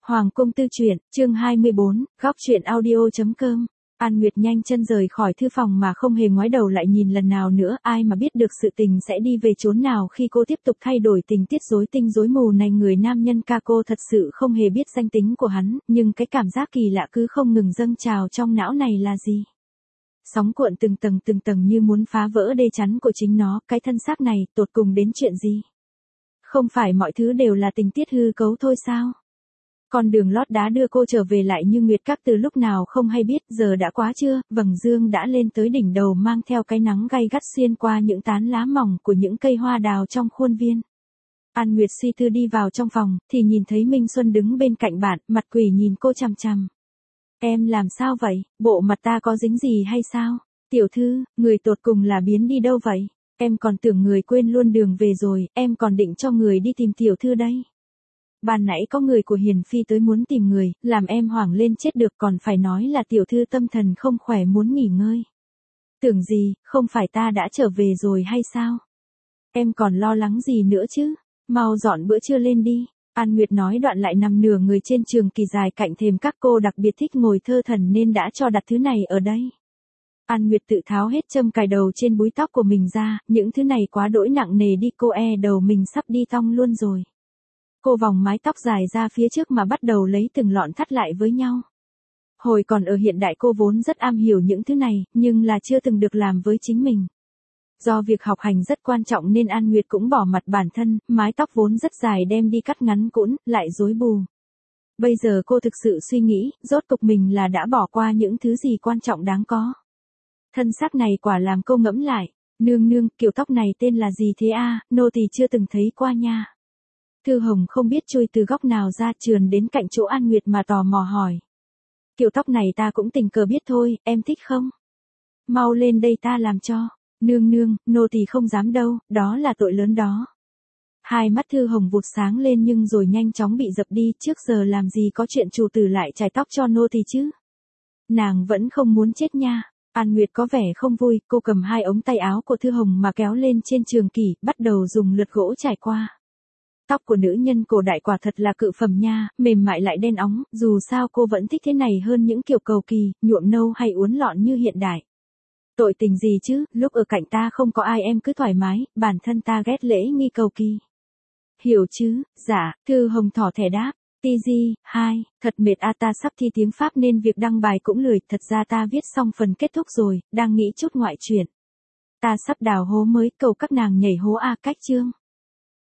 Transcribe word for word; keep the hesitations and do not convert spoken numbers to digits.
Hoàng cung tư truyện, chương hai mươi bốn, góc truyện audio.com. An Nguyệt nhanh chân rời khỏi thư phòng mà không hề ngoái đầu lại nhìn lần nào nữa, ai mà biết được sự tình sẽ đi về chốn nào khi cô tiếp tục thay đổi tình tiết rối tinh rối mù này. Người nam nhân ca cô thật sự không hề biết danh tính của hắn, nhưng cái cảm giác kỳ lạ cứ không ngừng dâng trào trong não này là gì? Sóng cuộn từng tầng từng tầng như muốn phá vỡ đê chắn của chính nó, cái thân xác này, tột cùng đến chuyện gì? Không phải mọi thứ đều là tình tiết hư cấu thôi sao? Con đường lót đá đưa cô trở về lại như Nguyệt Các từ lúc nào không hay biết, giờ đã quá trưa, vầng dương đã lên tới đỉnh đầu mang theo cái nắng gay gắt xuyên qua những tán lá mỏng của những cây hoa đào trong khuôn viên. An Nguyệt suy tư đi vào trong phòng, thì nhìn thấy Minh Xuân đứng bên cạnh bạn, mặt quỷ nhìn cô chằm chằm. Em làm sao vậy, bộ mặt ta có dính gì hay sao? Tiểu thư, người tột cùng là biến đi đâu vậy? Em còn tưởng người quên luôn đường về rồi, em còn định cho người đi tìm tiểu thư đây. Ban nãy có người của Hiền Phi tới muốn tìm người, làm em hoảng lên chết được, còn phải nói là tiểu thư tâm thần không khỏe muốn nghỉ ngơi. Tưởng gì, không phải ta đã trở về rồi hay sao? Em còn lo lắng gì nữa chứ? Mau dọn bữa trưa lên đi. An Nguyệt nói đoạn lại nằm nửa người trên trường kỳ dài cạnh thềm, các cô đặc biệt thích ngồi thơ thẩn nên đã cho đặt thứ này ở đây. An Nguyệt tự tháo hết châm cài đầu trên búi tóc của mình ra, những thứ này quá đỗi nặng nề đi, cô e đầu mình sắp đi thong luôn rồi. Cô vòng mái tóc dài ra phía trước mà bắt đầu lấy từng lọn thắt lại với nhau. Hồi còn ở hiện đại cô vốn rất am hiểu những thứ này, nhưng là chưa từng được làm với chính mình. Do việc học hành rất quan trọng nên An Nguyệt cũng bỏ mặt bản thân, mái tóc vốn rất dài đem đi cắt ngắn cũn, lại rối bù. Bây giờ cô thực sự suy nghĩ, rốt cục mình là đã bỏ qua những thứ gì quan trọng đáng có. Thân xác này quả làm cô ngẫm lại, nương nương, kiểu tóc này tên là gì thế a? Nô tỳ chưa từng thấy qua nha. Thư Hồng không biết chui từ góc nào ra, trườn đến cạnh chỗ An Nguyệt mà tò mò hỏi. Kiểu tóc này ta cũng tình cờ biết thôi, em thích không? Mau lên đây ta làm cho. Nương nương, nô tỳ không dám đâu, đó là tội lớn đó. Hai mắt Thư Hồng vụt sáng lên nhưng rồi nhanh chóng bị dập đi, trước giờ làm gì có chuyện chủ tử lại chải tóc cho nô tỳ chứ? Nàng vẫn không muốn chết nha. An Nguyệt có vẻ không vui, cô cầm hai ống tay áo của Thư Hồng mà kéo lên trên trường kỷ, bắt đầu dùng lượt gỗ trải qua. Tóc của nữ nhân cổ đại quả thật là cự phẩm nha, mềm mại lại đen óng, dù sao cô vẫn thích thế này hơn những kiểu cầu kỳ, nhuộm nâu hay uốn lọn như hiện đại. Tội tình gì chứ, lúc ở cạnh ta không có ai em cứ thoải mái, bản thân ta ghét lễ nghi cầu kỳ. Hiểu chứ, dạ, Thư Hồng thỏ thẻ đáp. tê giê, hai, thật mệt a, ta sắp thi tiếng Pháp nên việc đăng bài cũng lười, thật ra ta viết xong phần kết thúc rồi, đang nghĩ chút ngoại chuyện. Ta sắp đào hố mới, cầu các nàng nhảy hố a, cách chương.